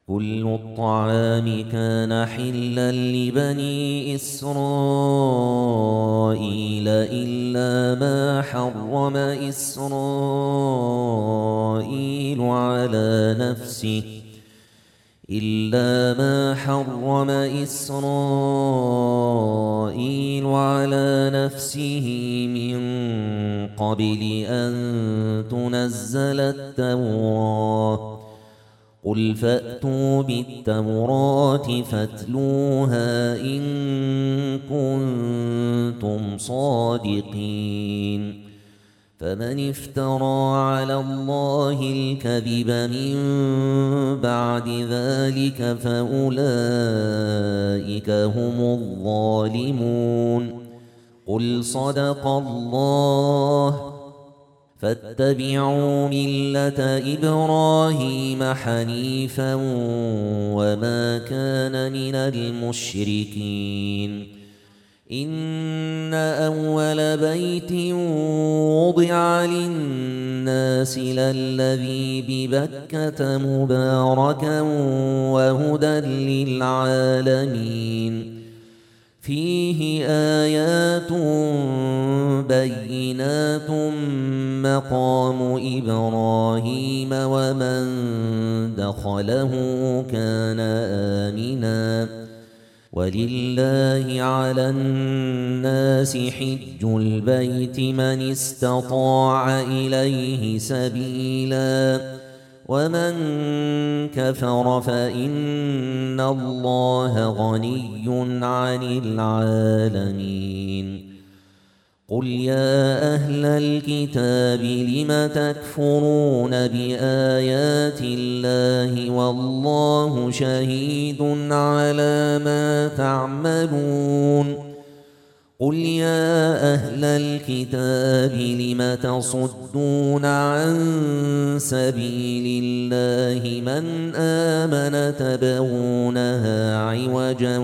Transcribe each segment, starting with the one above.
كل الطعام كان حلا لبني إسرائيل إلا ما حرم إسرائيل على نفسه من قبل أن تنزل التوراة. قل فأتوا بالتوراة فاتلوها إن كنتم صادقين. فمن افترى على الله الكذب من بعد ذلك فأولئك هم الظالمون. قل صدق الله. فاتبعوا ملة إبراهيم حنيفا وما كان من المشركين. إن أول بيت وضع للناس للذي ببكة مباركا وهدى للعالمين. فيه آيات بينات مقام إبراهيم ومن دخله كان آمنا. ولله على الناس حج البيت من استطاع إليه سبيلا ومن كفر فإن الله غني عن العالمين. قل يا أهل الكتاب لم تكفرون بآيات الله والله شهيد على ما تعملون. قل يا أهل الكتاب لم تصدون عن سبيل الله من آمن تبغونها عوجا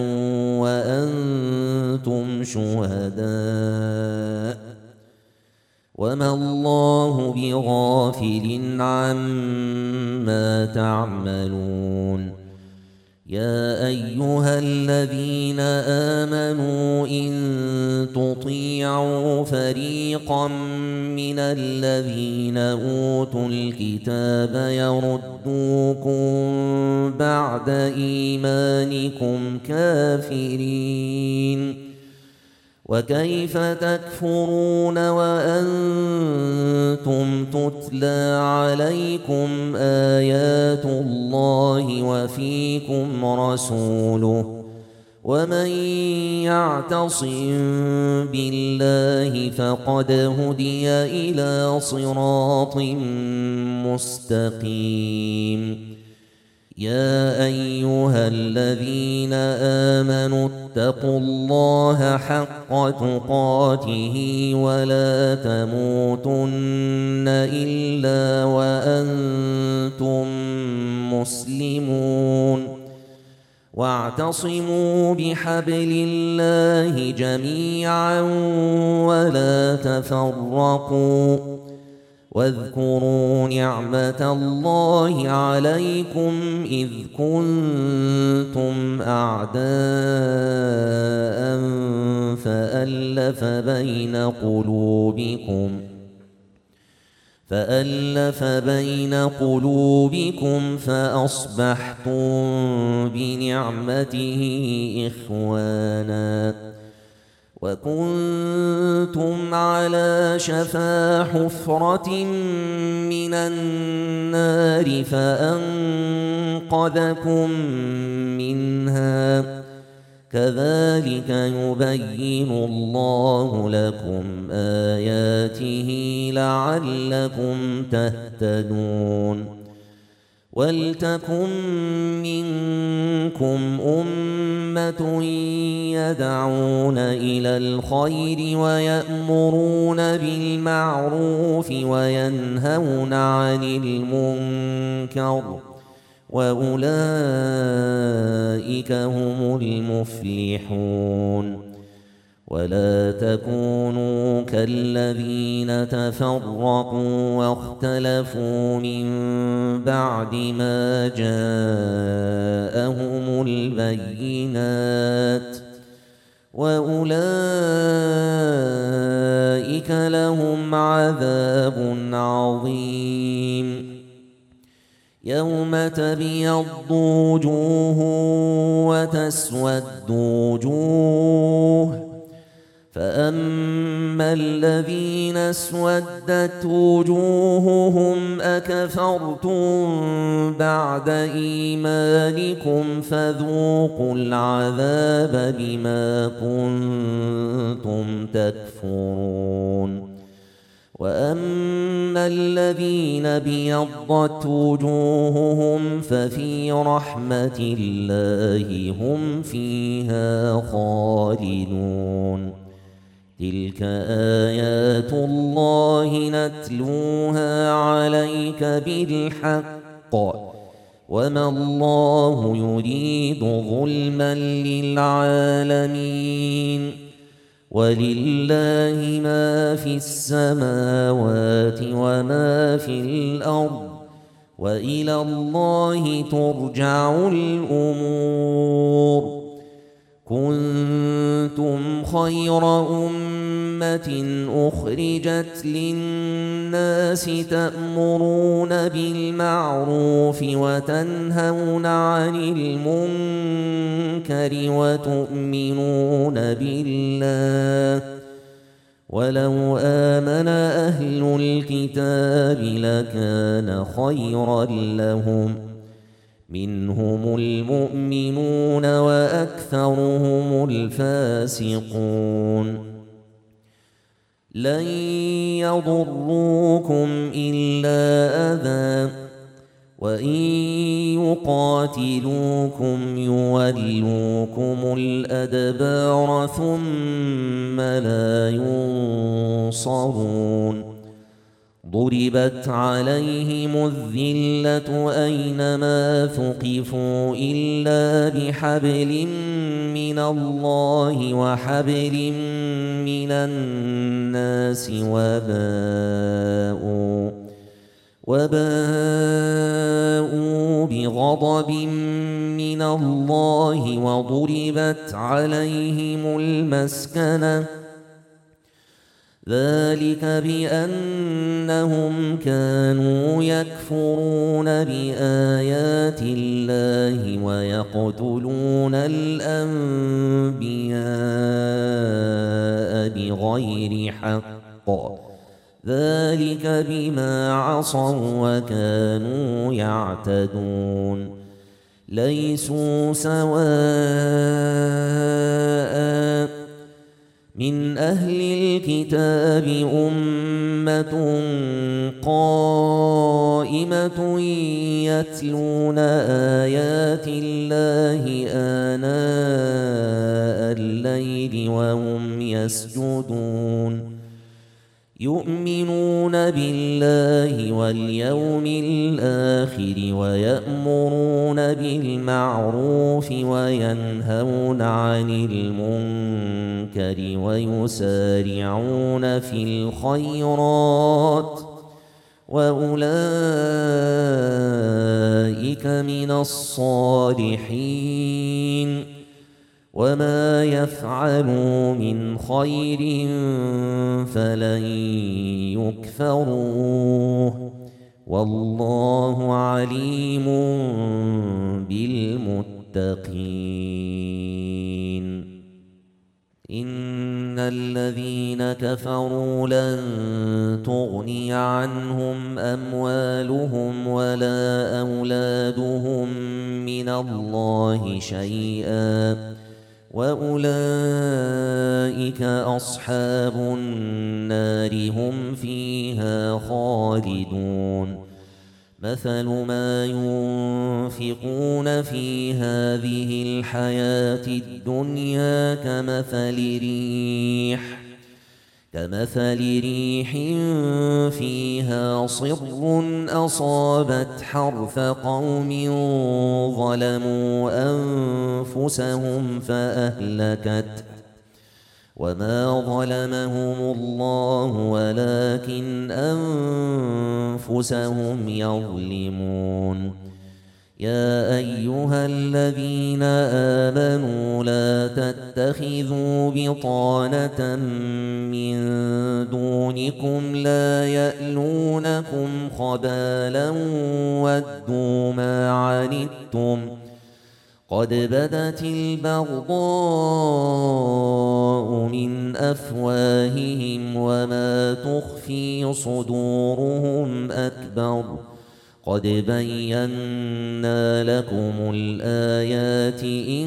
وأنتم شهداء وما الله بغافل عما تعملون. يا أيها الذين آمنوا إن تطيعوا فريقا من الذين أوتوا الكتاب يردوكم بعد إيمانكم كافرين. وكيف تكفرون وأنتم تتلى عليكم آيات الله وفيكم رسوله ومن يعتصم بالله فقد هدي إلى صراط مستقيم. يا أيها الذين آمنوا اتقوا الله حق تقاته ولا تموتن إلا وأنتم مسلمون. واعتصموا بحبل الله جميعا ولا تفرقوا. واذكروا نعمة الله عليكم إذ كنتم أعداء فألف بين قلوبكم فأصبحتم بنعمته إخوانا وكنتم على شفا حفرة من النار فأنقذكم منها. كذلك يبين الله لكم آياته لعلكم تهتدون. ولتكن منكم أمة يدعون إلى الخير ويأمرون بالمعروف وينهون عن المنكر وأولئك هم المفلحون. ولا تكونوا كالذين تفرقوا واختلفوا من بعد ما جاءهم تبيض وجوه وتسود وجوه، فأما الذين اسودت وجوههم أكفرتم بعد إيمانكم فذوقوا العذاب بما كنتم تكفرون. وأما الذين ابيضت وجوههم ففي رحمة الله هم فيها خالدون. تلك آيات الله نتلوها عليك بالحق، وما الله يريد ظلما للعالمين، ولله ما في السماوات وما في الأرض، وإلى الله ترجع الأمور. كنتم خير أمة أخرجت للناس تأمرون بالمعروف وتنهون عن المنكر وتؤمنون بالله، ولو آمن أهل الكتاب لكان خيرا لهم، منهم المؤمنون وأكثرهم الفاسقون. لن يضروكم إلا أذى، وإن يقاتلوكم يولوكم الأدبار ثم لا ينصرون. ضربت عليهم الذلة أينما ثقفوا إلا بحبل من الله وحبل من الناس وباءوا بغضب من الله وضربت عليهم المسكنة، ذلك بأنهم كانوا يكفرون بآيات الله ويقتلون الأنبياء بغير حق، ذلك بما عصوا وكانوا يعتدون. ليسوا سواء من أهل الكتاب أمة قائمة يتلون آيات الله آناء الليل وهم يسجدون، يؤمنون بالله واليوم الآخر ويأمرون بالمعروف وينهون عن المنكر ويسارعون في الخيرات، وأولئك من الصالحين. وما يفعلوا من خير فلن يكفروه، والله عليم بالمتقين. إن الذين كفروا لن تغني عنهم أموالهم ولا أولادهم من الله شيئا، وأولئك أصحاب النار هم فيها خالدون. مثل ما ينفقون في هذه الحياة الدنيا كمثل ريح فيها صر أصابت حرث قوم ظلموا أنفسهم فأهلكت، وما ظلمهم الله ولكن أنفسهم يظلمون. يا أيها الذين آمنوا لا تتخذوا بطانة من دونكم لا يألونكم خبالا وَدُّوا مَا عَنِتُّمْ قَدْ بَدَتِ الْبَغْضَاءُ مِنْ أَفْوَاهِهِمْ وَمَا تُخْفِي صُدُورُهُمْ أَكْبَرُ قَدْ بَيَّنَّا لَكُمُ الْآيَاتِ إِن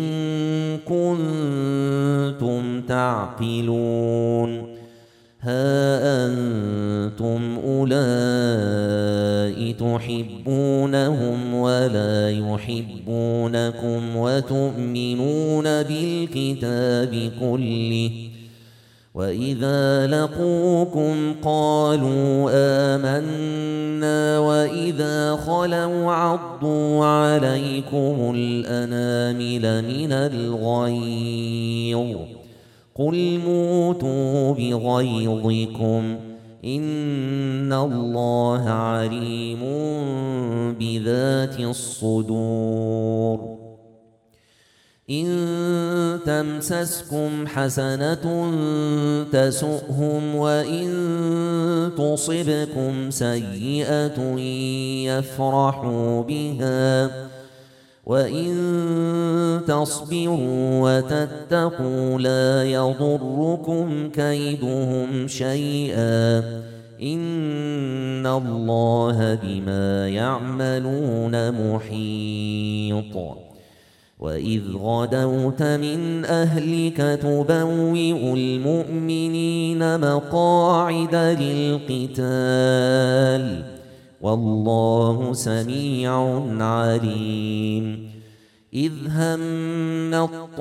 كُنتُمْ تَعْقِلُونَ هَا أَنتُمْ أُولَاءِ تُحِبُّونَهُمْ وَلَا يُحِبُّونَكُمْ وَتُؤْمِنُونَ بِالْكِتَابِ كُلِّهِ وَإِذَا لَقُوكُمْ قَالُوا آمَنَّا وَإِذَا خَلَوْا عَضُّوا عَلَيْكُمُ الْأَنَامِلَ مِنَ الْغَيْظِ قُلْ مُوتُوا بِغَيْظِكُمْ إِنَّ اللَّهَ عَلِيمٌ بِذَاتِ الصُّدُورِ إِن تَمْسَسْكُمْ حَسَنَةٌ تَسُؤْهُمْ وَإِن تُصِبْكُمْ سَيِّئَةٌ يَفْرَحُوا بِهَا وَإِن تَصْبِرُوا وَتَتَّقُوا لَا يَضُرُّكُمْ كَيْدُهُمْ شَيْئًا إِنَّ اللَّهَ بِمَا يَعْمَلُونَ مُحِيطٌ وَإِذْ غَدَوْتَ مِنْ أَهْلِكَ تُبَوِّئُ الْمُؤْمِنِينَ مَقَاعِدَ لِلْقِتَالِ وَاللَّهُ سَمِيعٌ عَلِيمٌ إِذْ هَمَّ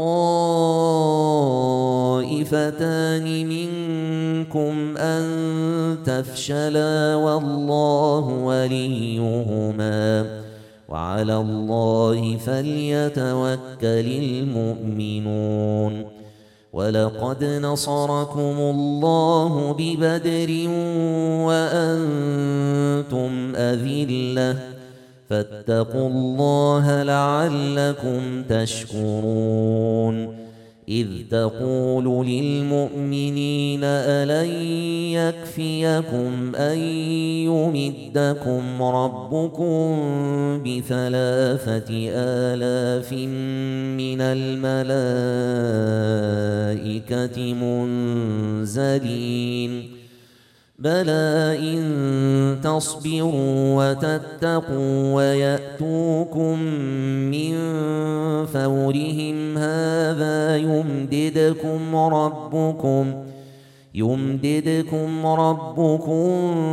الطَّائِفَتَانِ مِنكُمْ أَن تَفْشَلَا وَاللَّهُ وَلِيُّهُمَا وَعَلَى اللَّهِ فَلْيَتَوَكَّلِ الْمُؤْمِنُونَ وَلَقَدْ نَصَرَكُمُ اللَّهُ بِبَدْرٍ وَأَنتُمْ أَذِلَّةٌ فَاتَّقُوا اللَّهَ لَعَلَّكُمْ تَشْكُرُونَ إِذْ تَقُولُ لِلْمُؤْمِنِينَ أَلَنْ يَكْفِيَكُمْ أَنْ يُمِدَّكُمْ رَبُّكُمْ ب3,000 مِنَ الْمَلَائِكَةِ مُنْزَلِينَ بَلَىٰ إِن تَصْبِرُوا وَتَتَّقُوا وَيَأْتُوكُم مِّن فَوْرِهِمْ هَٰذَا يُمْدِدْكُمْ رَبُّكُم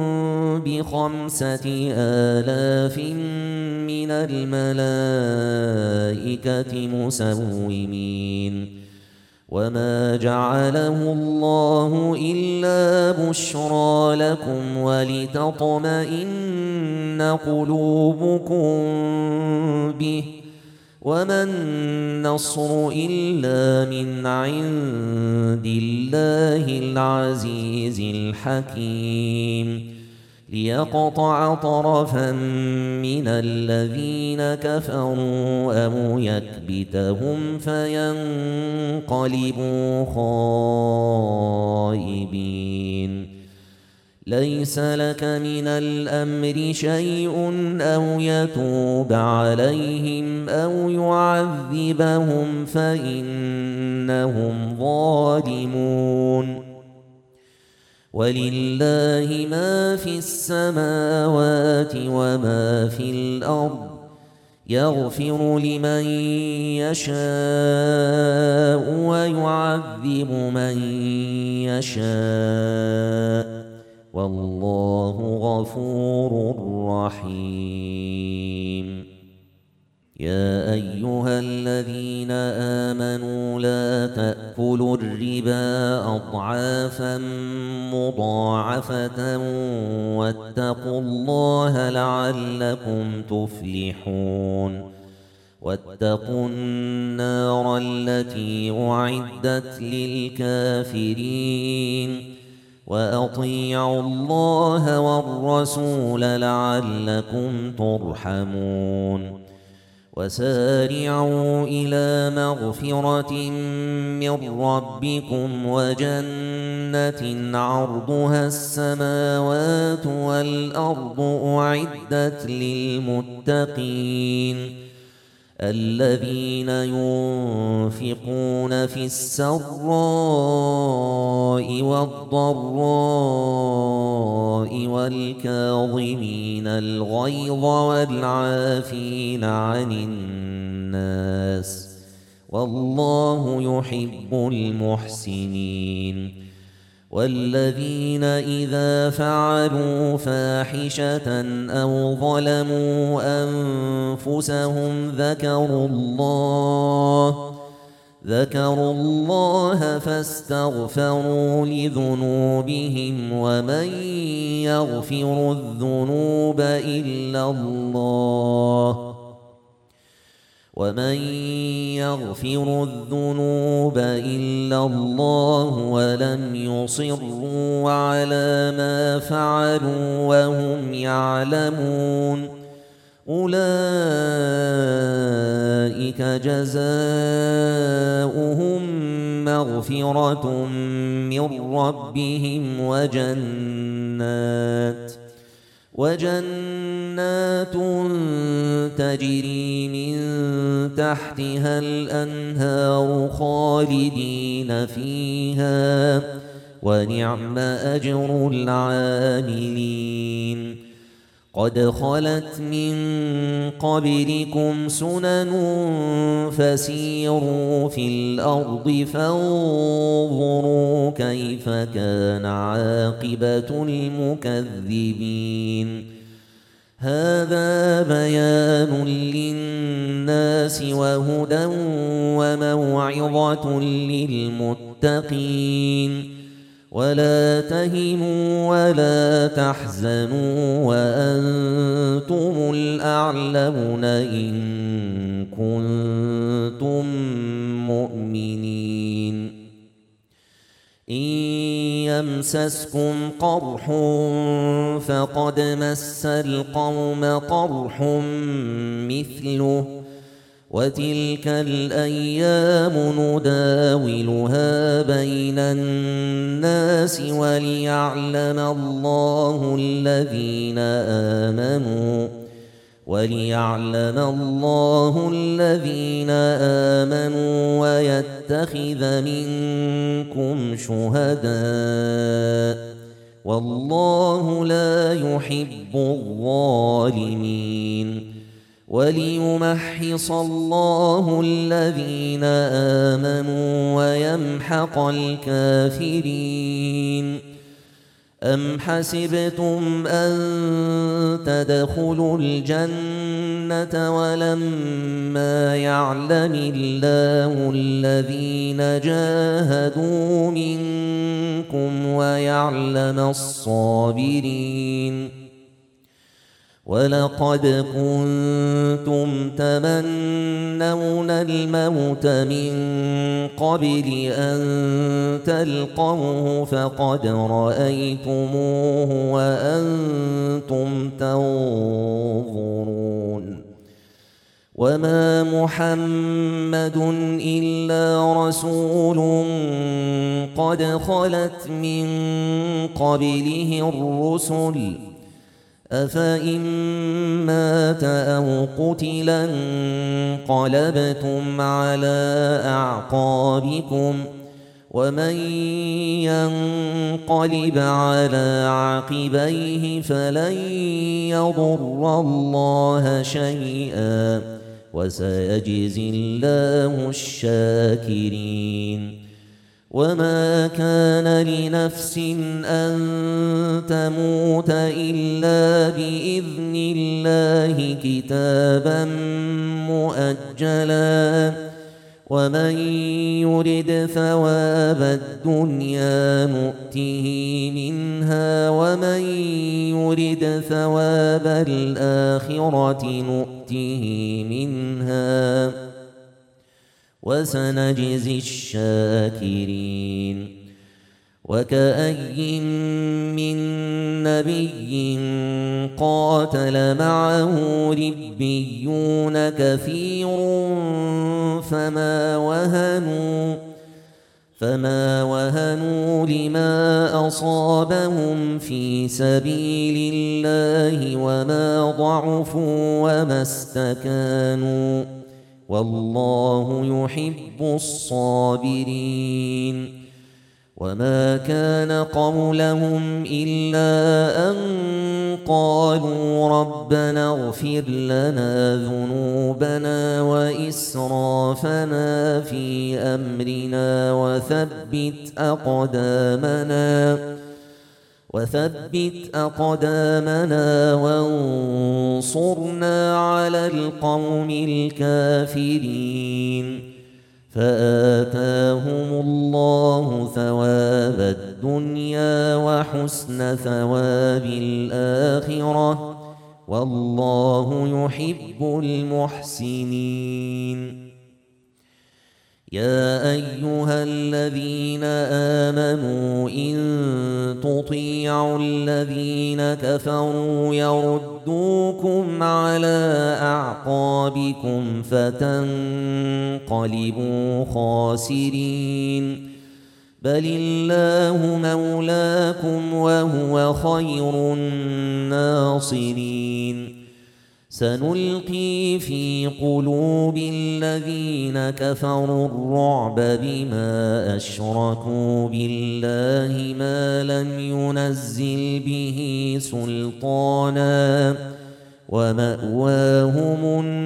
ب5,000 مِّنَ الْمَلَائِكَةِ مُسَوِّمِينَ وَمَا جَعَلَهُ اللَّهُ إِلَّا بُشْرَىٰ لَكُمْ وَلِتَطْمَئِنَّ قُلُوبُكُم بِهِ وَمَا النَّصْرُ إِلَّا مِنْ عِندِ اللَّهِ الْعَزِيزِ الْحَكِيمِ لِيَقْطَعَ طَرَفًا مِّنَ الَّذِينَ كَفَرُوا أَوْ يَكْبِتَهُمْ فَيَنقَلِبُوا خَائِبِينَ لَيْسَ لَكَ مِنَ الْأَمْرِ شَيْءٌ أَوْ يَتُوبَ عَلَيْهِمْ أَوْ يُعَذِّبَهُمْ فَإِنَّهُمْ ظَالِمُونَ وَلِلَّهِ مَا فِي السَّمَاوَاتِ وَمَا فِي الْأَرْضِ يَغْفِرُ لِمَن يَشَاءُ وَيُعَذِّبُ مَن يَشَاءُ وَاللَّهُ غَفُورٌ رَّحِيمٌ يَا أَيُّهَا الَّذِينَ آمَنُوا لَا تَأْكُلُوا الرِّبَا أَضْعَافًا مُّضَاعَفَةً وَاتَّقُوا اللَّهَ لَعَلَّكُمْ تُفْلِحُونَ وَاتَّقُوا النَّارَ الَّتِي أُعِدَّتْ لِلْكَافِرِينَ وَأَطِيعُوا اللَّهَ وَالرَّسُولَ لَعَلَّكُمْ تُرْحَمُونَ وسارعوا إلى مغفرة من ربكم وجنة عرضها السماوات والأرض أعدت للمتقين الذين ينفقون في السراء والضراء والكاظمين الغيظ والعافين عن الناس والله يحب المحسنين والذين إذا فعلوا فاحشة أو ظلموا أنفسهم ذكروا الله فاستغفروا لذنوبهم ومن يغفر الذنوب إلا الله ولم يصروا على ما فعلوا وهم يعلمون أولئك جزاؤهم مغفرة من ربهم وجنات تجري من تحتها الأنهار خالدين فيها ونعم أجر العاملين قد خلت من قبلكم سنن فسيروا في الأرض فانظروا كيف كان عاقبة المكذبين هذا بيان للناس وهدى وموعظة للمتقين ولا تهنوا ولا تحزنوا وأنتم الأعلون إن كنتم مؤمنين إن يمسسكم قرح فقد مس القوم قرح مثله وتلك الأيام نداولها بين الناس وليعلم الله الذين آمنوا ويتخذ منكم شهداء والله لا يحب الظالمين وليمحص الله الذين آمنوا ويمحق الكافرين أم حسبتم أن تدخلوا الجنة ولما يعلم الله الذين جاهدوا منكم ويعلم الصابرين ولقد كنتم تمنون الموت من قبل أن تلقوه فقد رأيتموه وأنتم تنظرون وما محمد إلا رسول قد خلت من قبله الرسل أفإن مات أو قتلا انقلبتم على أعقابكم ومن ينقلب على عقبيه فلن يضر الله شيئا وسيجزي الله الشاكرين وما كان لنفس أن تموت إلا بإذن الله كتابا مؤجلا ومن يرد ثواب الدنيا نؤته منها ومن يرد ثواب الآخرة نؤته منها وسنجزي الشاكرين وكأي من نبي قاتل معه ربيون كثير فما وهنوا لما أصابهم في سبيل الله وما ضعفوا وما استكانوا والله يحب الصابرين. وما كان قولهم إلا أن قالوا ربنا اغفر لنا ذنوبنا وإسرافنا في أمرنا وثبت أقدامنا وانصرنا على القوم الكافرين. فآتاهم الله ثواب الدنيا وحسن ثواب الآخرة والله يحب المحسنين. يا أيها الذين آمنوا إن تطيعوا الذين كفروا يردوكم على أعقابكم فتنقلبوا خاسرين. بل الله مولاكم وهو خير الناصرين. سنلقي في قلوب الذين كفروا الرعب بما أشركوا بالله ما لم ينزل به سلطانا ومأواهم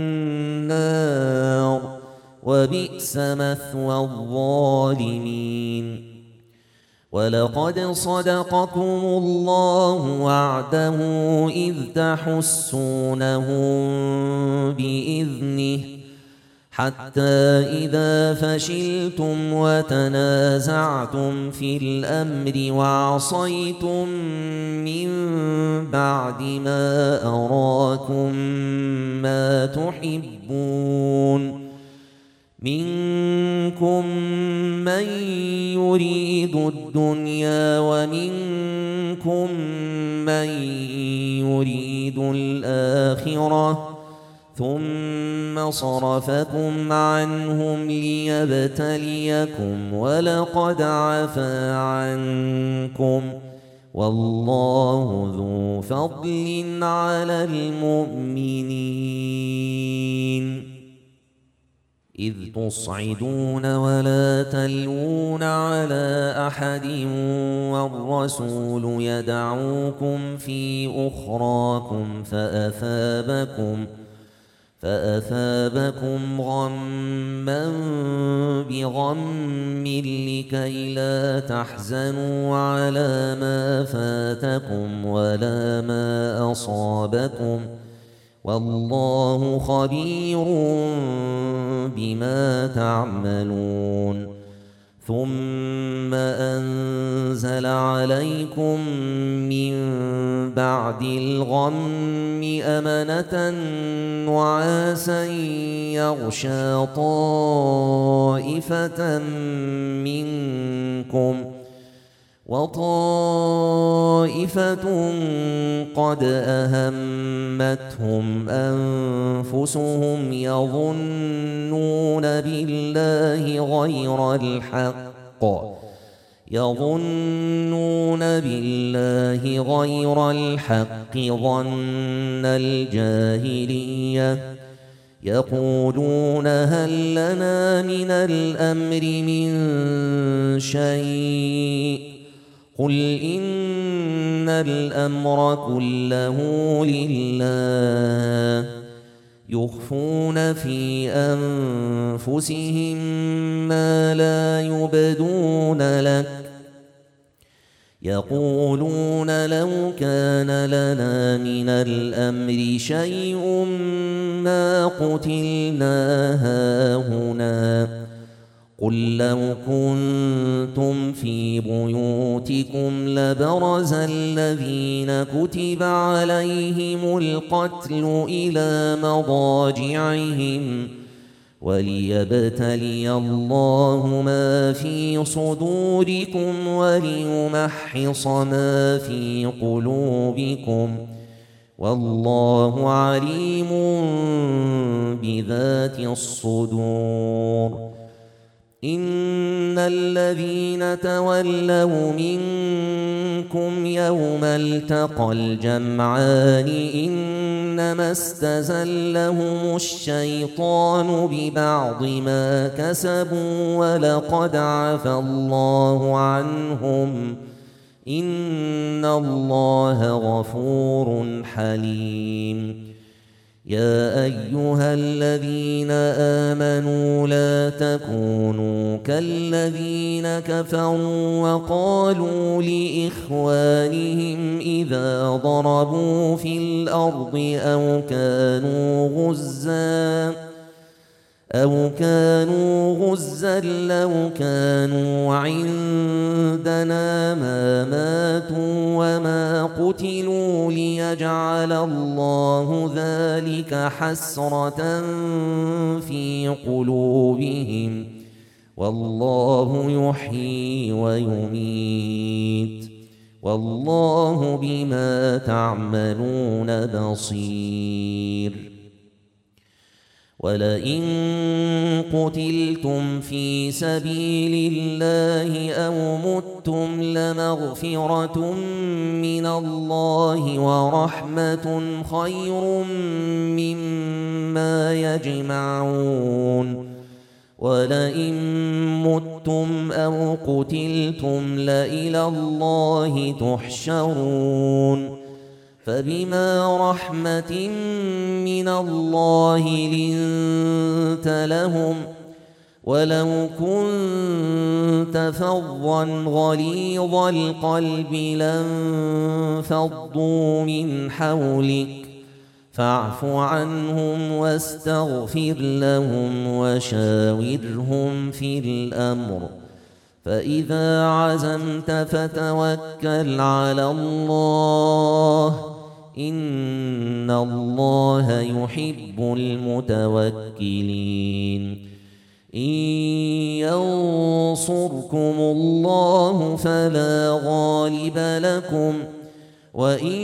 النار وبئس مثوى الظالمين. ولقد صدقكم الله وعده إذ تحسونهم بإذنه حتى إذا فشلتم وتنازعتم في الأمر وعصيتم من بعد ما أراكم ما تحبون منكم من يريد الدنيا ومنكم من يريد الآخرة ثم صرفكم عنهم ليبتليكم ولقد عفا عنكم والله ذو فضل على المؤمنين. إذ تصعدون ولا تلوون على أحد والرسول يدعوكم في أخراكم فأثابكم غما بغم لكي لا تحزنوا على ما فاتكم ولا ما أصابكم والله خبير بما تعملون. ثم أنزل عليكم من بعد الغم أمنة نعاسا يغشى طائفة منكم وطائفة قد أهمتهم أنفسهم يظنون بالله غير الحق ظن الجاهلية يقولون هل لنا من الأمر من شيء قل إن الأمر كله لله يخفون في أنفسهم ما لا يبدون لك يقولون لو كان لنا من الأمر شيء ما قتلنا هاهنا قل لو كنتم في بيوتكم لبرز الذين كتب عليهم القتل إلى مضاجعهم وليبتلي الله ما في صدوركم وليمحص ما في قلوبكم، والله عليم بذات الصدور. إن الذين تولوا منكم يوم التقى الجمعان إنما استزلهم الشيطان ببعض ما كسبوا ولقد عفى الله عنهم، إن الله غفور حليم. يا أيها الذين آمنوا لا تكونوا كالذين كفروا وقالوا لإخوانهم إذا ضربوا في الأرض أو كانوا غزا لو كانوا عندنا ما ماتوا وما قتلوا ليجعل الله ذلك حسرة في قلوبهم، والله يحيي ويميت، والله بما تعملون بصير. ولئن قتلتم في سبيل الله أو متم لمغفرة من الله ورحمة خير مما يجمعون. ولئن متم أو قتلتم لإلى الله تحشرون. فبما رحمة من الله لنت لهم، ولو كنت فظا غليظ القلب لانفضوا من حولك، فاعف عنهم واستغفر لهم وشاورهم في الأمر، فإذا عزمت فتوكل على الله، إن الله يحب المتوكلين. إن ينصركم الله فلا غالب لكم، وإن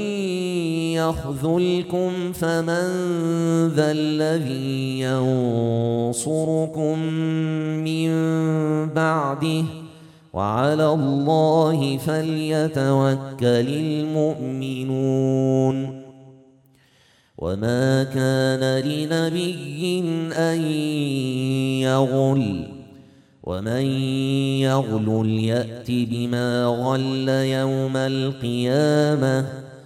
يخذلكم فمن ذا الذي ينصركم من بعده، وعلى الله فليتوكل المؤمنون. وما كان لنبي أن يغل، ومن يغل يأت بما غل يوم القيامة،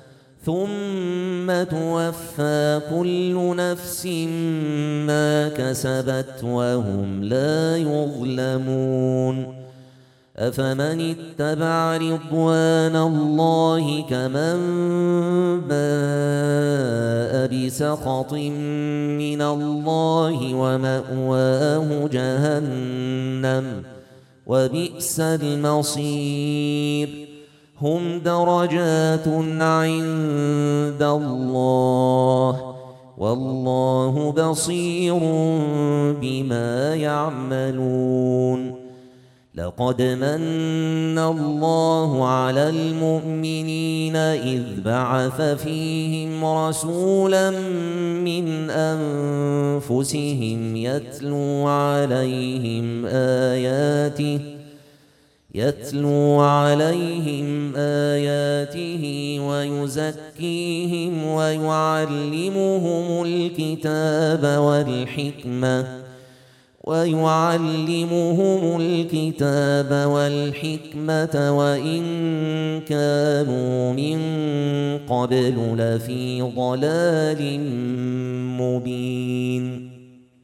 ثم توفى كل نفس ما كسبت وهم لا يظلمون. أفمن اتبع رضوان الله كمن باء بسخط من الله ومأواه جهنم وبئس المصير. هم درجات عند الله، والله بصير بما يعملون. لقد من الله على المؤمنين إذ بعث فيهم رسولا من أنفسهم يتلو عليهم آياته ويزكيهم ويعلمهم الكتاب والحكمة وإن كانوا من قبل لفي ضلال مبين.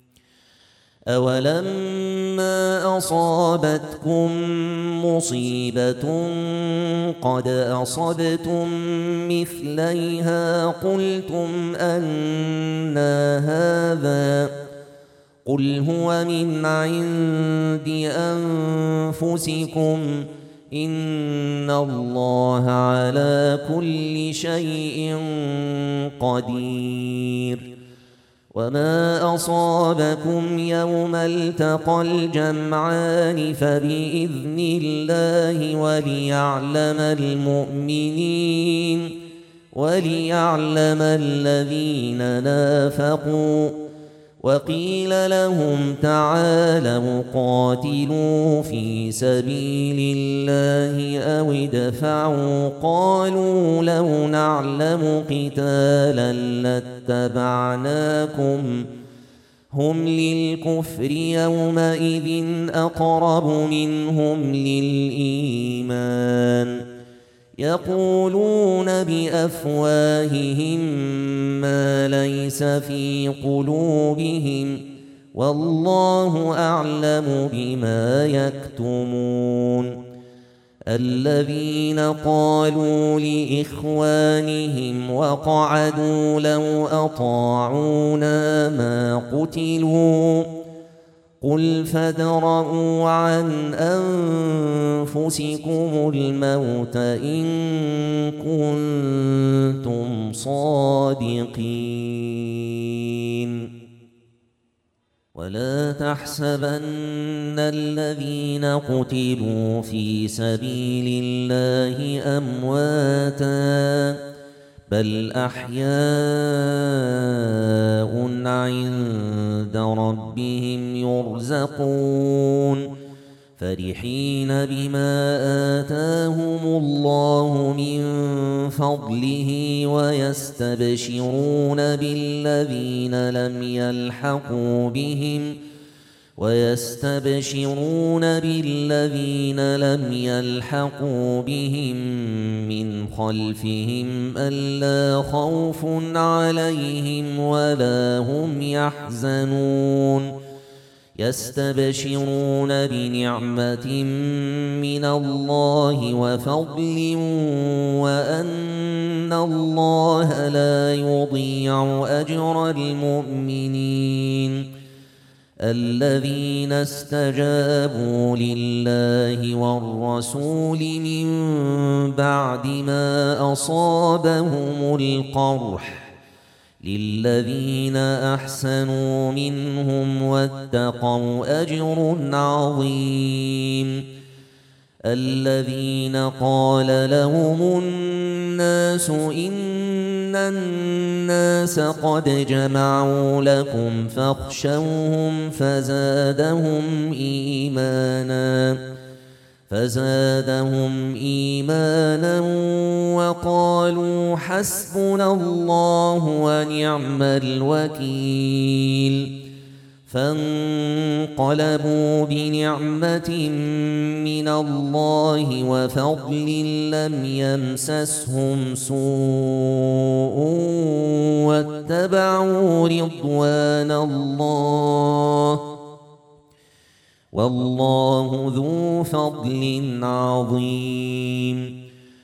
أولما أصابتكم مصيبة قد أصبتم مثليها قلتم أنى هذا، قل هو من عند أنفسكم إن الله على كل شيء قدير. وما أصابكم يوم التقى الجمعان فبإذن الله وليعلم الذين نافقوا. وقيل لهم تعالوا قاتلوا في سبيل الله أو ادفعوا قالوا لو نعلم قتالا لاتبعناكم هم للكفر يومئذ أقرب منهم للإيمان يقولون بأفواههم ما ليس في قلوبهم والله أعلم بما يكتمون. الذين قالوا لإخوانهم وقعدوا لو أطاعونا ما قتلوا قل فادرءوا عن أنفسكم الموت إن كنتم صادقين. ولا تحسبن الذين قتلوا في سبيل الله أمواتاً بل أحياء عند ربهم يرزقون فرحين بما آتاهم الله من فضله ويستبشرون بالذين لم يلحقوا بهم من خلفهم ألا خوف عليهم ولا هم يحزنون يستبشرون بنعمة من الله وفضل وأن الله لا يضيع أجر المؤمنين. الذين استجابوا لله والرسول من بعد ما أصابهم القرح للذين أحسنوا منهم واتقوا أجر عظيم. الذين قال لهم الناس إن الناس قد جمعوا لكم فاخشوهم فزادهم إيمانا وقالوا حسبنا الله ونعم الوكيل. فانقلبوا بنعمة من الله وفضل لم يمسسهم سوء واتبعوا رضوان الله والله ذو فضل عظيم.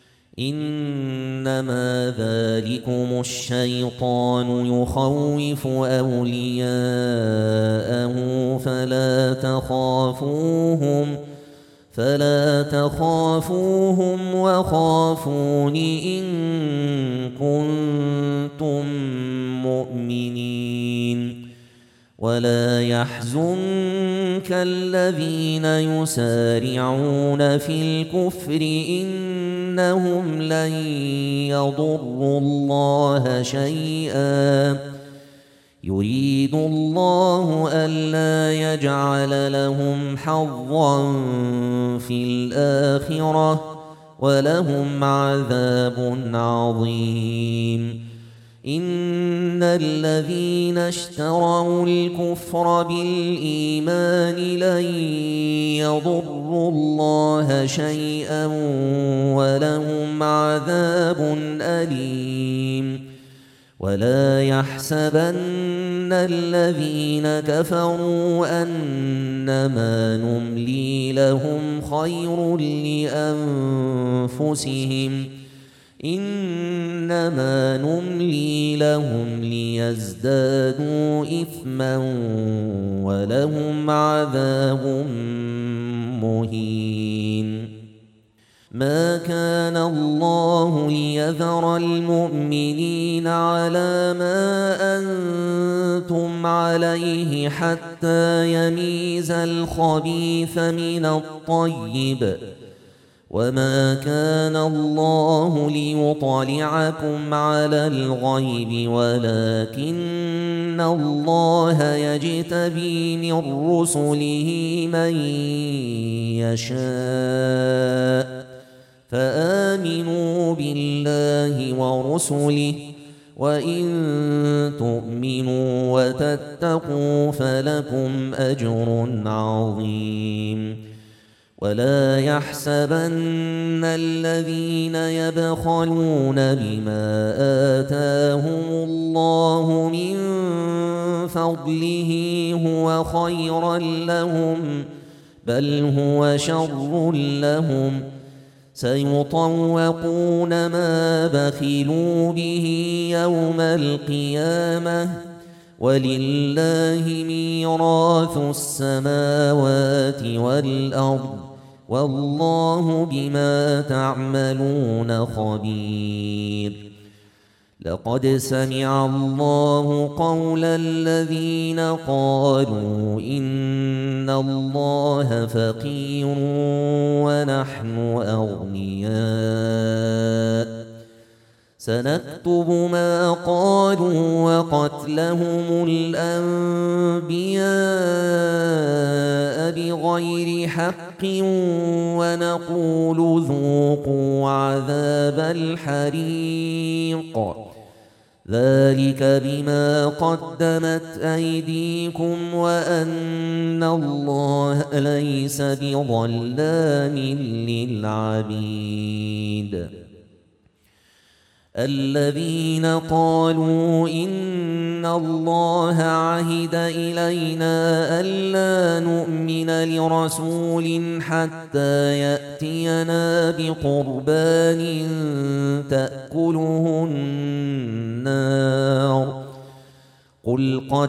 إنما ذلكم الشيطان يخوف أولياءه فلا تخافوهم وخافون إن كنتم مؤمنين. ولا يحزنك الذين يسارعون في الكفر إنهم لن يضروا الله شيئا يريد الله ألا يجعل لهم حظا في الآخرة ولهم عذاب عظيم. إن الذين اشتروا الكفر بالإيمان لن يضروا الله شيئا ولهم عذاب أليم. ولا يحسبن الذين كفروا أنما نملي لهم خير لأنفسهم إنما نملي لهم ليزدادوا إثما ولهم عذاب مهين. ما كان الله ليذر المؤمنين على ما أنتم عليه حتى يميز الخبيث من الطيب، وما كان الله ليطلعكم على الغيب ولكن الله يجتبي من رسله من يشاء، فآمنوا بالله ورسله، وإن تؤمنوا وتتقوا فلكم أجر عظيم. ولا يحسبن الذين يبخلون بما آتاهم الله من فضله هو خيرا لهم، بل هو شر لهم، سيطوقون ما بخلوا به يوم القيامة، ولله ميراث السماوات والأرض، والله بما تعملون خبير. لقد سمع الله قول الذين قالوا إن الله فقير ونحن أغنياء، سنكتب ما قالوا وقتلهم الأنبياء بغير حق، ونقول ذوقوا عذاب الحريق، ذلك بما قدمت أيديكم وأن الله ليس بظلام للعبيد. الذين قالوا إن الله عهد إلينا ألا نؤمن لرسول حتى يأتينا بقربان تأكله النار، قل قد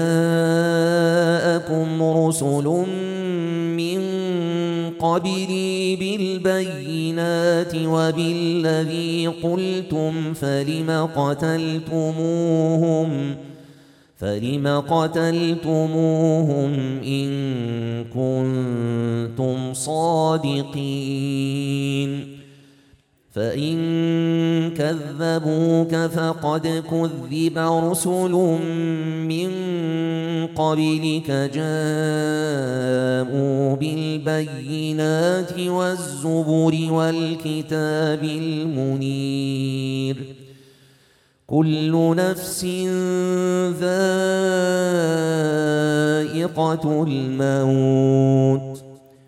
جاءكم رسل من قبلي بالبينات وبالذي قلتم فلم قتلتموهم إن كنتم صادقين، فإن كذبوك فقد كذب رسل من قبلك جاءوا بالبينات والزبر والكتاب المنير، كل نفس ذائقة الموت،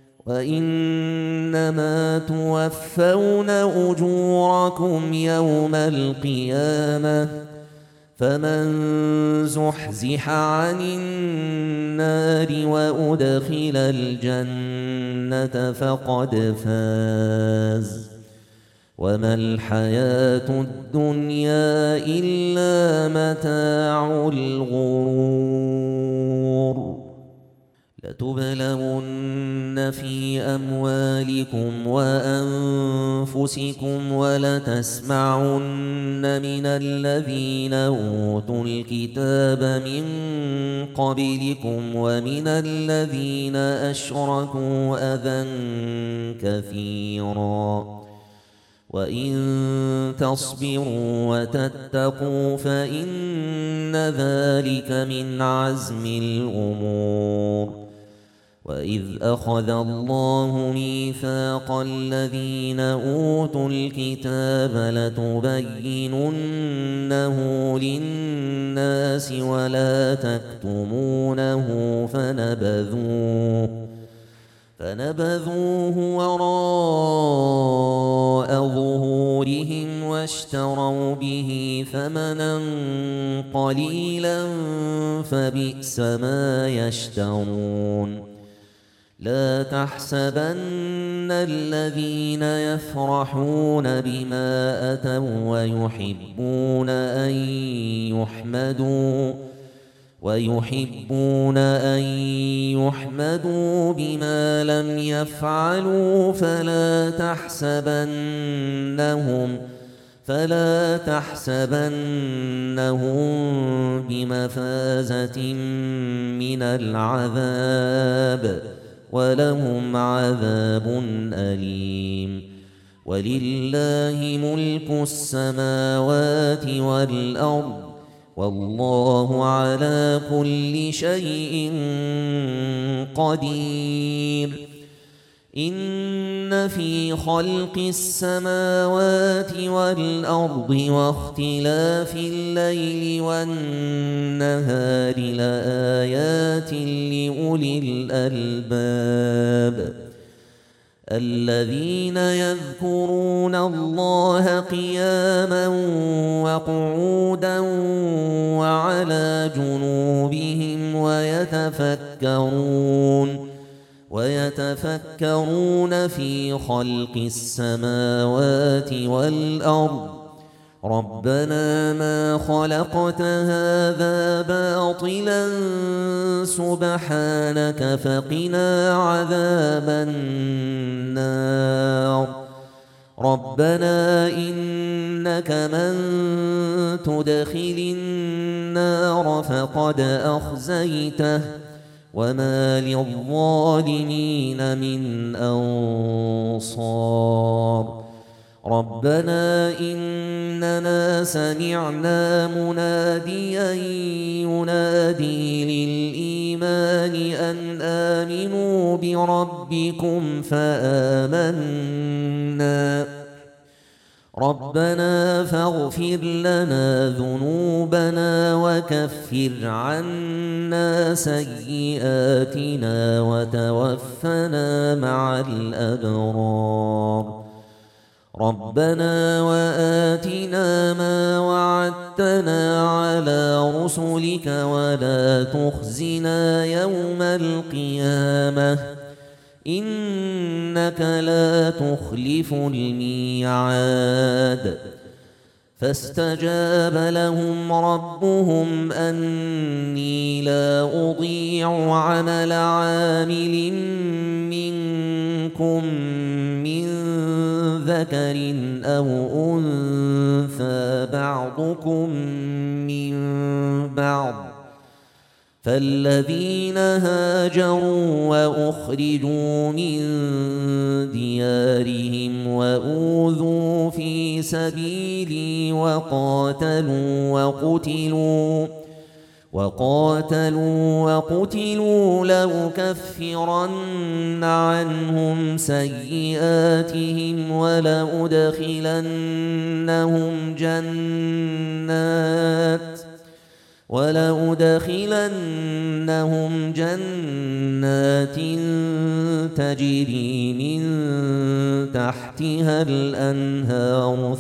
وإنما توفون أجوركم يوم القيامة، فمن زحزح عن النار وأدخل الجنة فقد فاز، وما الحياة الدنيا إلا متاع الغرور. لتبلون في أموالكم وأنفسكم ولتسمعن من الذين أوتوا الكتاب من قبلكم ومن الذين أشركوا أذى كثيرا، وإن تصبروا وتتقوا فإن ذلك من عزم الأمور. وإذ أخذ الله ميثاق الذين أوتوا الكتاب لتبيننه للناس ولا تكتمونه فنبذوه وراء ظهورهم واشتروا به ثمنا قليلا فبئس ما يشترون. لا تحسبن الذين يفرحون بما أتوا ويحبون أن ويحبون أن يحمدوا بما لم يفعلوا فلا تحسبنهم بمفازة من العذاب ولهم عذاب أليم ولله ملك السماوات والأرض والله على كل شيء قدير إن في خلق السماوات والأرض واختلاف الليل والنهار لآيات لأولي الألباب الذين يذكرون الله قياما وقعودا وعلى جنوبهم ويتفكرون في خلق السماوات والأرض ربنا ما خلقت هذا باطلا سبحانك فقنا عذاب النار ربنا إنك من تدخل النار فقد أخزيته وما للظالمين من أنصار ربنا إننا سمعنا مناديا ينادي للإيمان أن آمنوا بربكم فآمنا ربنا فاغفر لنا ذنوبنا وكفر عنا سيئاتنا وتوفنا مع الأبرار ربنا وآتنا ما وعدتنا على رسلك ولا تخزنا يوم القيامة إنك لا تخلف الميعاد فاستجاب لهم ربهم أني لا أضيع عمل عامل منكم من ذكر أو أنثى بعضكم من بعض فالذين هاجروا وأخرجوا من ديارهم وأوذوا في سبيلي وقاتلوا لأكفرن عنهم سيئاتهم ولأدخلنهم جنات تجري من تحتها الأنهار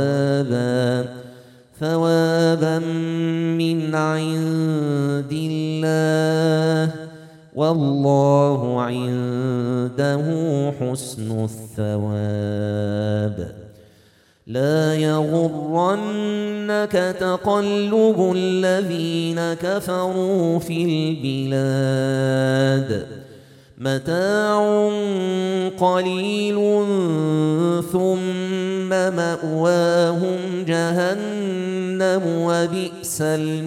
ثوابا من عند الله والله عنده حسن الثواب لا يغرنك تقلب الذين كفروا في البلاد متاع قليل ثم مأواهم جهنم وبئس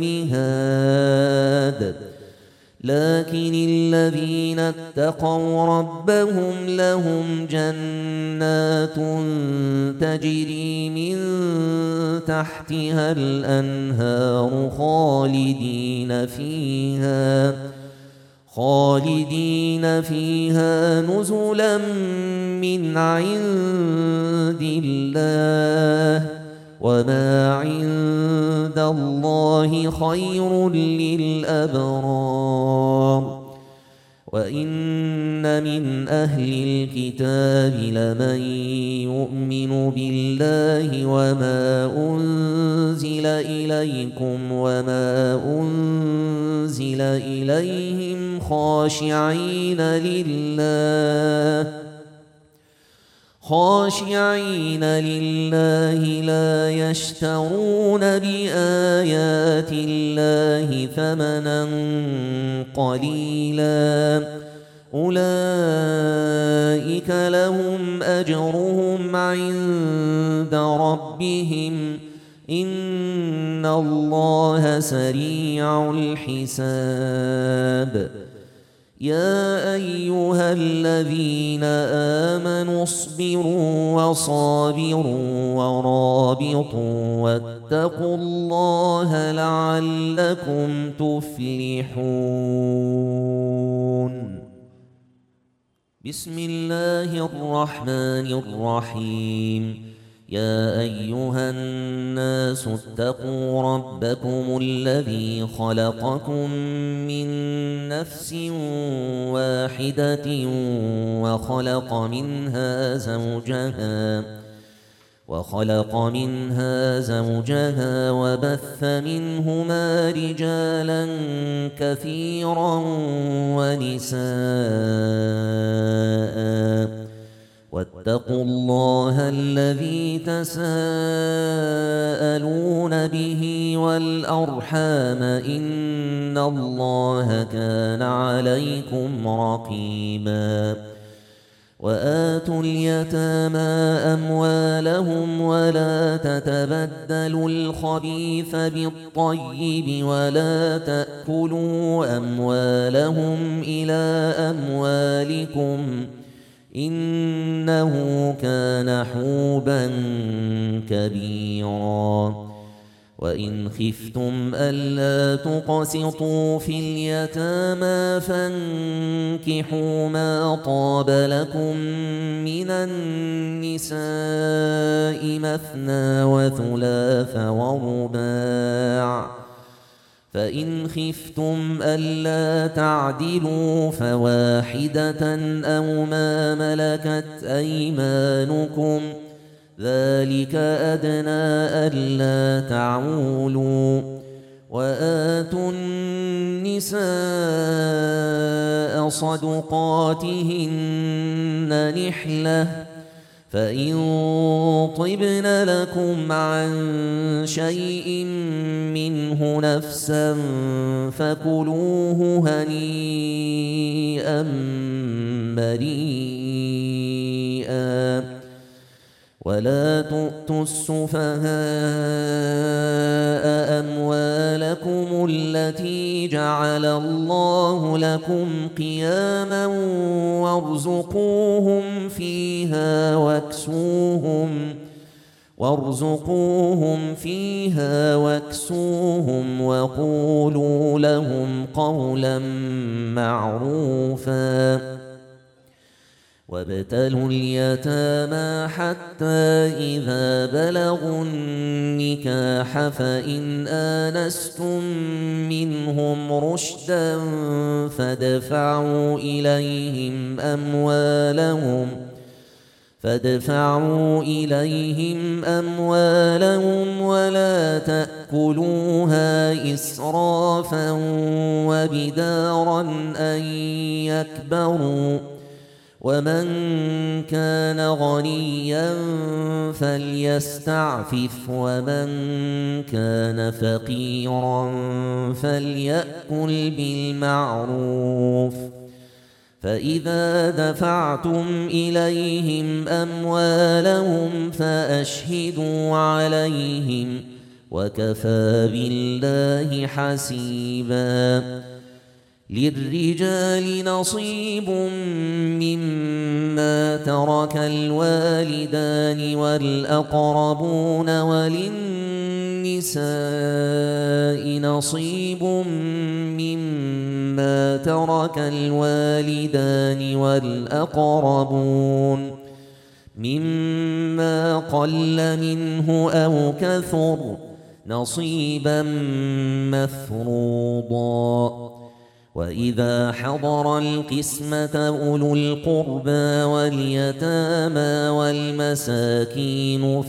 المهاد لكن الذين اتقوا ربهم لهم جنات تجري من تحتها الأنهار خالدين فيها نزلا من عند الله وما عند الله خير للأبرار وإن من أهل الكتاب لمن يؤمن بالله وما أنزل إليكم وما أنزل خاشعين لله لا يشترون بآيات الله ثمنا قليلا أولئك لهم أجرهم عند ربهم إن الله سريع الحساب يا أيها الذين آمنوا اصبروا وصابروا ورابطوا واتقوا الله لعلكم تفلحون بسم الله الرحمن الرحيم يا أيها الناس اتقوا ربكم الذي خلقكم من نفس واحدة وخلق منها زوجها وبث منهما رجالا كثيرا ونساء واتقوا الله الذي تساءلون به والأرحام إن الله كان عليكم رقيبا وآتوا اليتامى أموالهم ولا تتبدلوا الخبيث بالطيب ولا تأكلوا أموالهم إلى أموالكم إنه كان حوبا كبيرا وإن خفتم ألا تقسطوا في اليتامى فانكحوا ما طاب لكم من النساء مثنى وثلاث ورباع فإن خفتم ألا تعدلوا فواحدة أو ما ملكت أيمانكم ذلك أدنى ألا تعولوا وآتوا النساء صدقاتهن نحلة فإن طبن لكم عن شيء منه نفسا فكلوه هنيئا مريئا ولا تؤتوا السفهاء أموالكم التي جعل الله لكم قياما وارزقوهم فيها واكسوهم وقولوا لهم قولا معروفا وابتلوا اليتامى حتى إذا بلغوا النكاح فإن آنستم منهم رشدا فادفعوا إليهم أموالهم ولا تأكلوها إسرافا وبدارا أن يكبروا ومن كان غنيا فليستعفف ومن كان فقيرا فليأكل بالمعروف فإذا دفعتم إليهم أموالهم فأشهدوا عليهم وكفى بالله حسيبا للرجال نصيب مما ترك الوالدان والأقربون وللنساء نصيب مما ترك الوالدان والأقربون مما قل منه أو كثر نصيبا مفروضا وإذا حضر القسمة أولو القربى واليتامى والمساكين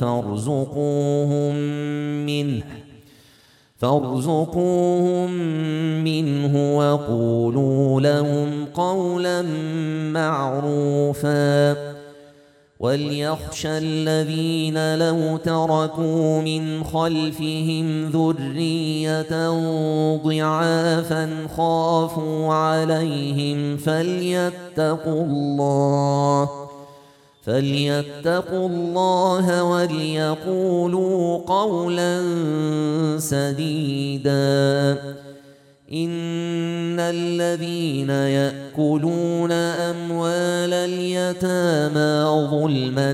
فارزقوهم منه وقولوا لهم قولا معروفا وليخشى الذين لو تركوا من خلفهم ذرية ضعافا خافوا عليهم فليتقوا الله وليقولوا قولا سديدا. إن الذين يأكلون أموال اليتامى ظلما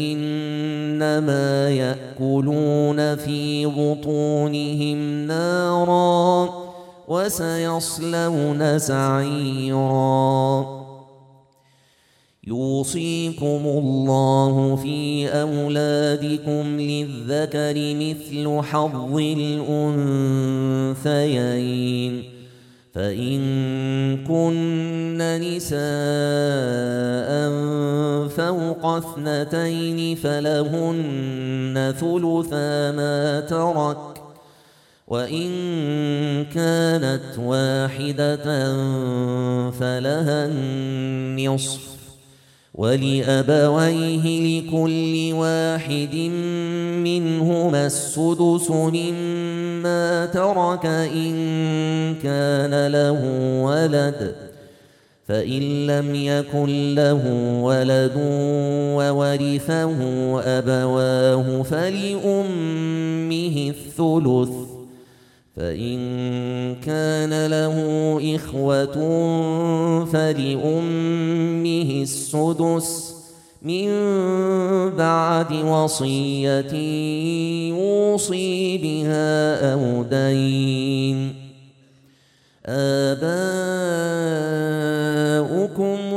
إنما يأكلون في بطونهم نارا وسيصلون سعيرا. يوصيكم الله في أولادكم للذكر مثل حظ الأنثيين، فإن كن نساء فوق 2 فلهن ثلثا ما ترك، وإن كانت واحدة فلها النصف، ولأبويه لكل واحد منهما السدس مما ترك إن كان له ولد، فإن لم يكن له ولد وورثه أبواه فلأمه الثلث، فإن كان له إخوة فلأمه السدس من بعد وصية يوصي بها أو دين. آباؤكم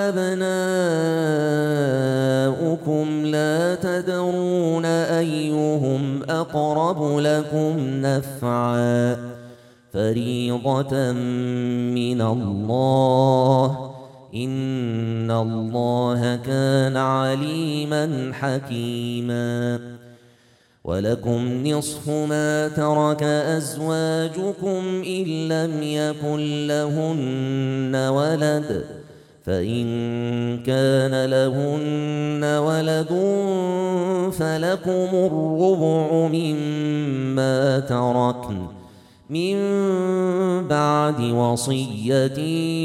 وأبناؤكم لا تدرون أيهم أقرب لكم نفعا، فريضة من الله، إن الله كان عليما حكيما. ولكم نصف ما ترك أزواجكم إن لم يكن لهن ولد، فإن كان لهن ولد فلكم الربع مما تركن من بعد وصية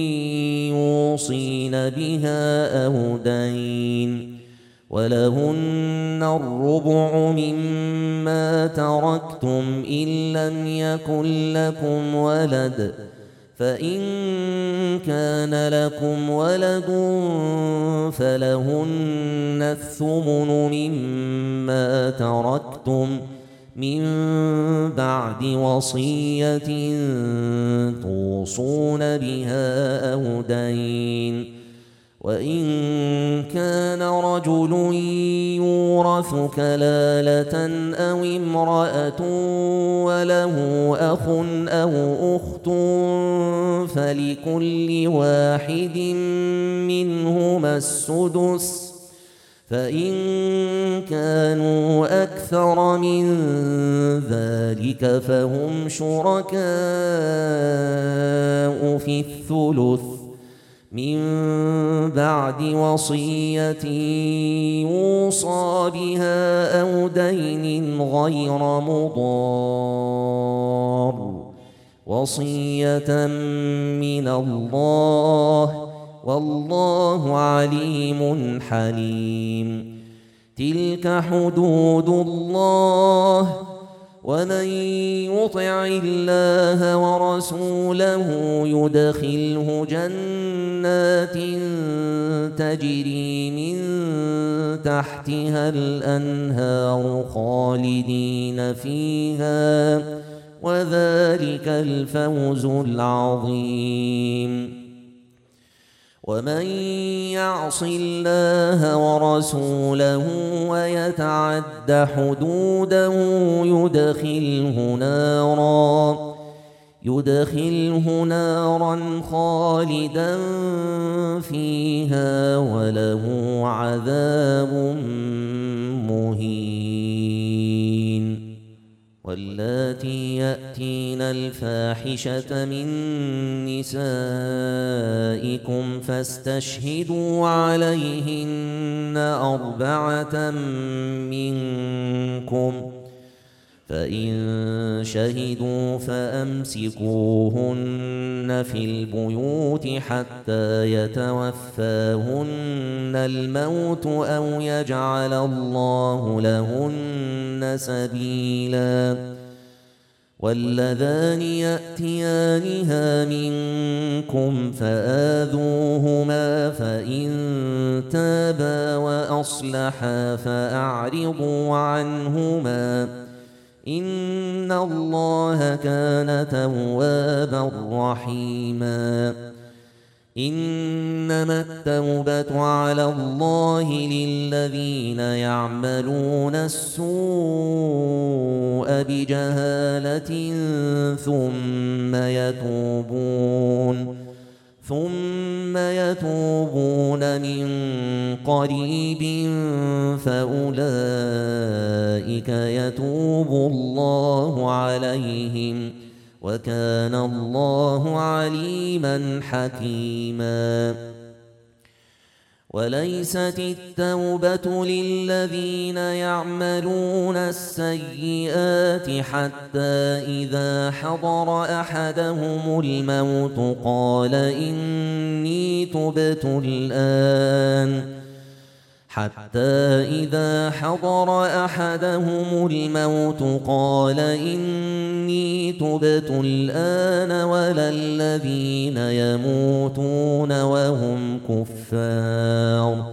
يوصين بها أو دين، ولهن الربع مما تركتم إن لم يكن لكم ولد، فإن كان لكم ولد فلهن الثمن مما تركتم من بعد وصية توصون بها أو دين. وإن كان رجل يورث كلالة أو امرأة وله أخ أو أخت فلكل واحد منهما السدس، فإن كانوا أكثر من ذلك فهم شركاء في الثلث من بعد وصية يوصى بها أو دين غير مضار، وصية من الله، والله عليم حليم. تلك حدود الله، ومن يطع الله ورسوله يدخله جنات تجري من تحتها الأنهار خالدين فيها، وذلك الفوز العظيم. ومن يعص الله ورسوله ويتعد حدوده يدخله نارا خالدا فيها وله عذاب مهين. واللاتي يأتين الفاحشة من نسائكم فاستشهدوا عليهن 4 منكم، فإن شهدوا فأمسكوهن في البيوت حتى يتوفاهن الموت أو يجعل الله لهن سبيلا. واللذان يأتيانها منكم فآذوهما، فإن تابا وأصلحا فأعرضوا عنهما، إن الله كان توابا رحيما. إنما التوبة على الله للذين يعملون السوء بجهالة ثم يتوبون من قريب فأولئك يتوب الله عليهم، وكان الله عليما حكيما. وليست التوبة للذين يعملون السيئات حتى إذا حضر أحدهم الموت قال إني تبت الآن ولا الذين يموتون وهم كفار،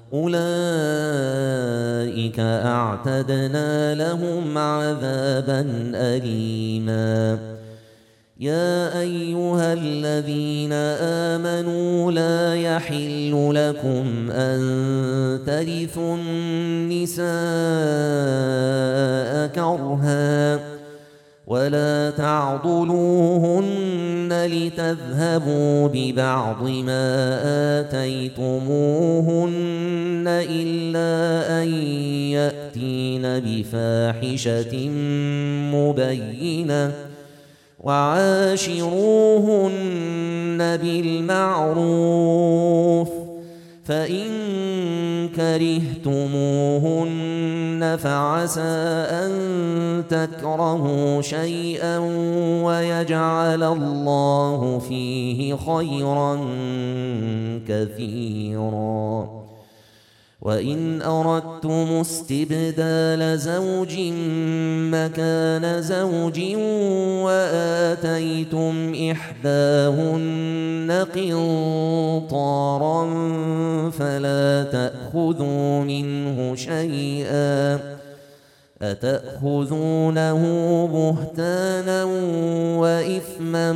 أولئك أعتدنا لهم عذابا أليما. يا أيها الذين آمنوا لا يحل لكم أن ترثوا النساء كرها ولا تعضلوهن لتذهبوا ببعض ما آتيتموهن إلا أن يأتين بفاحشة مبينة، وعاشروهن بالمعروف، فإن كرهتموهن فعسى أن تكرهوا شيئا ويجعل الله فيه خيرا كثيرا. وإن أردتم استبدال زوج مكان زوج وآتيتم إحداهن قنطارا فلا تأخذوا منه شيئا، أتأخذونه بهتانا وإثما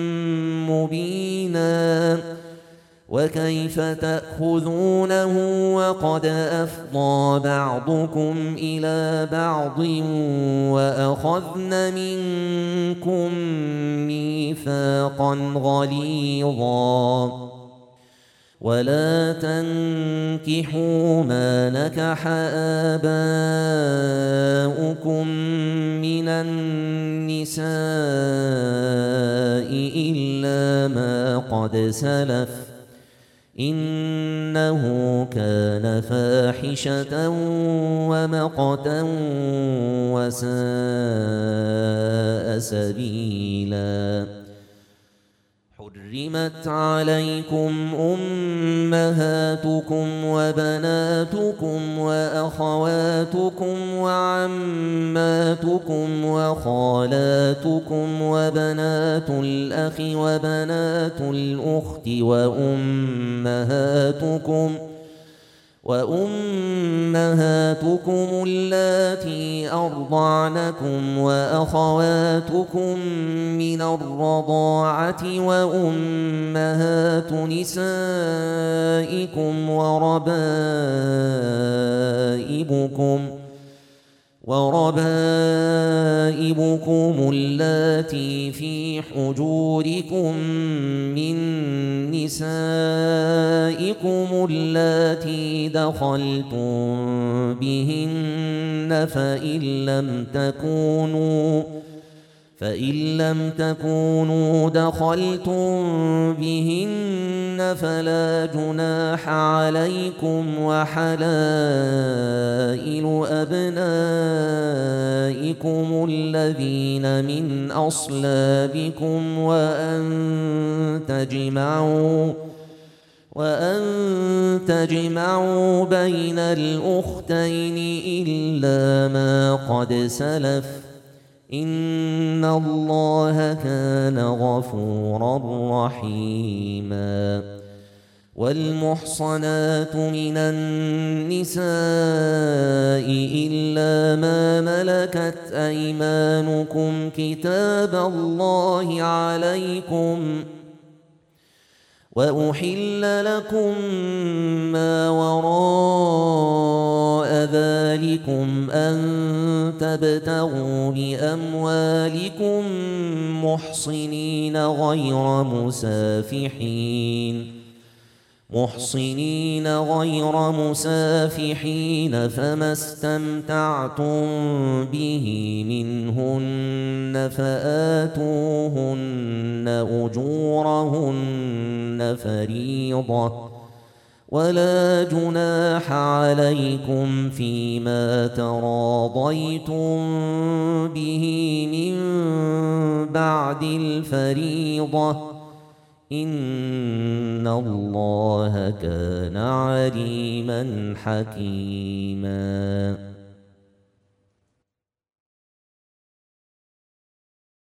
مبينا، وكيف تأخذونه وقد أفضى بعضكم إلى بعض وأخذن منكم ميثاقا غليظا. ولا تنكحوا ما نكح آباؤكم من النساء إلا ما قد سلف، إنه كان فاحشة ومقتا وساء سبيلا. حرمت عليكم أمهاتكم وبناتكم وأخواتكم وعماتكم وخالاتكم وبنات الأخ وبنات الأخت وأمهاتكم اللاتي أرضعنكم وأخواتكم من الرضاعة وأمهات نسائكم وربائبكم اللاتي في حجوركم من نسائكم اللاتي دخلتم بهن فإن لم تكونوا دخلتم بهن فلا جناح عليكم وحلائل أبنائكم الذين من أصلابكم وأن تجمعوا بين الأختين إلا ما قد سلف إن الله كان غفورا رحيما والمحصنات من النساء إلا ما ملكت أيمانكم كتاب الله عليكم وأحل لكم ما وراء ذلكم أن تبتغوا بأموالكم محصنين غير مسافحين فما استمتعتم به منهن فآتوهن أجورهن فريضة ولا جناح عليكم فيما تراضيتم به من بعد الفريضة إن الله كان عليما حكيما